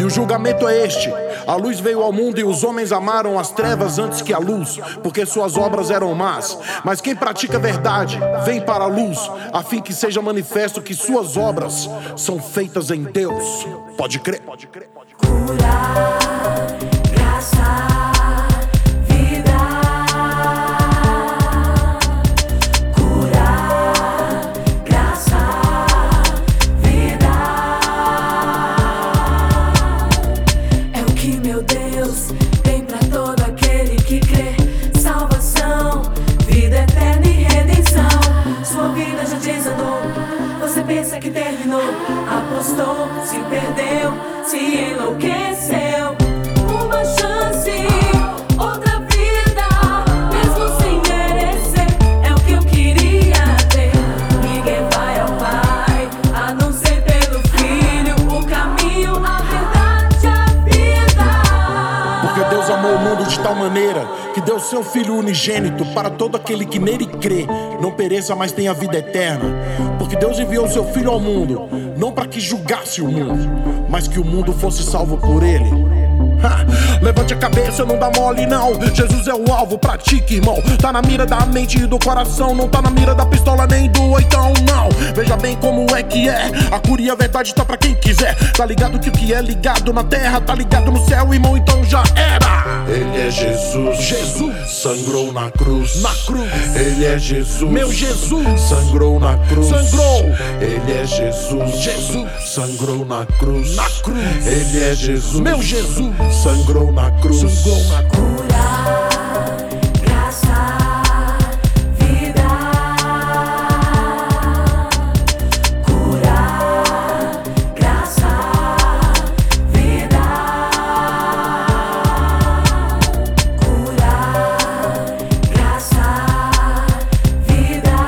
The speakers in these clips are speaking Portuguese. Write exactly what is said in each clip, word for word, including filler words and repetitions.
o julgamento é este: a luz veio ao mundo e os homens amaram as trevas antes que a luz, porque suas obras eram más. Mas quem pratica a verdade vem para a luz, a fim que seja manifesto que suas obras são feitas em Deus. Pode crer. Cura, graça, vida. Cura, graça, vida. É o que meu Deus tem pra todo aquele que crê. Salvação, vida eterna e redenção. Sua vida já desandou, você pensa que terminou. Apostou, se perdeu, se enlouqueceu. Uma chance, outra vida, mesmo sem merecer. É o que eu queria ter. Ninguém vai ao Pai, a não ser pelo Filho. O caminho, a verdade, a vida. Porque Deus amou o mundo de tal maneira que deu seu Filho unigênito para todo aquele que nele crê, não pereça, mas tenha vida eterna. Porque Deus enviou seu Filho ao mundo, não para que julgasse o mundo, mas que o mundo fosse salvo por ele. Ha, levante a cabeça, não dá mole não. Jesus é o alvo, pratique, irmão. Tá na mira da mente e do coração, não tá na mira da pistola nem do oitão, não. Veja bem como é que é, a cura e a verdade tá pra quem quiser. Tá ligado que o que é ligado na terra tá ligado no céu, irmão, então já era. Ele é Jesus, Jesus sangrou na cruz, na cruz. Ele é Jesus, meu Jesus, sangrou na cruz, sangrou. Ele é Jesus, Jesus, sangrou na cruz, na cruz. Ele é Jesus, meu Jesus, sangrou na cruz, sangrou na cruz. Cura, graça, vida. Cura, graça, vida. Cura, graça, vida.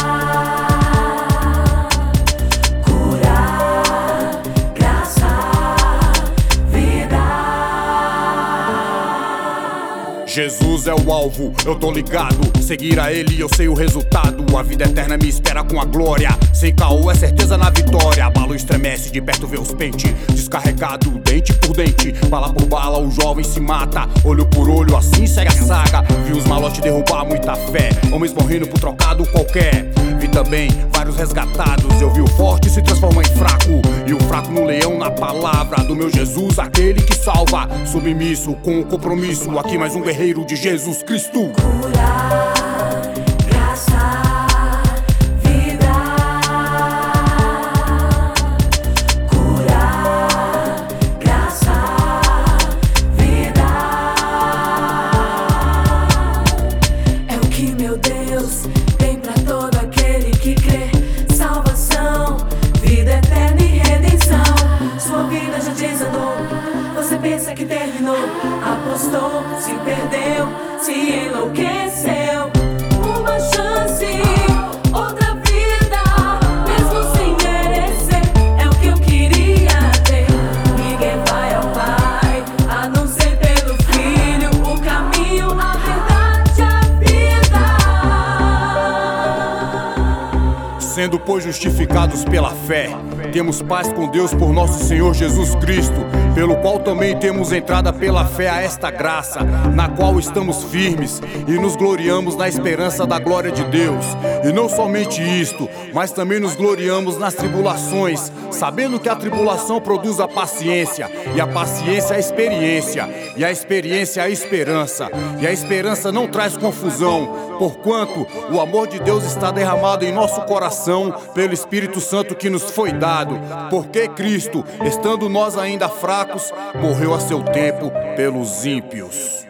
Cura, graça, vida. Jesus é o alvo, eu tô ligado. Seguir a ele eu sei o resultado. A vida eterna me espera com a glória. Sem caô é certeza na vitória. A bala estremece, de perto vê os pente. Descarregado, dente por dente. Bala por bala, o jovem se mata. Olho por olho, assim segue a saga. Vi os malotes derrubar muita fé. Homens morrendo por trocado qualquer. Vi também vários resgatados. Eu vi o forte se transformar em fraco, e o fraco no leão na palavra do meu Jesus, aquele que salva. Submisso com o compromisso. Aqui mais um guerreiro de Jesus Cristo. Cura, graça, vida. Cura, graça, vida. É o que meu Deus tem pra todo aquele que crê. Salvação, vida eterna e redenção. Sua vida já desandou, você pensa que terminou. Apostou, se perdeu, se enlouqueceu. Uma chance, outra vida, mesmo sem merecer. É o que eu queria ter. Ninguém vai ao Pai, a não ser pelo Filho. O caminho, a verdade, a vida. Sendo, pois, justificados pela fé, temos paz com Deus por nosso Senhor Jesus Cristo, pelo qual também temos entrada pela fé a esta graça, na qual estamos firmes e nos gloriamos na esperança da glória de Deus. E não somente isto, mas também nos gloriamos nas tribulações, sabendo que a tribulação produz a paciência, e a paciência a experiência, e a experiência a esperança, e a esperança não traz confusão, porquanto o amor de Deus está derramado em nosso coração pelo Espírito Santo que nos foi dado. Porque Cristo, estando nós ainda fracos, morreu a seu tempo pelos ímpios.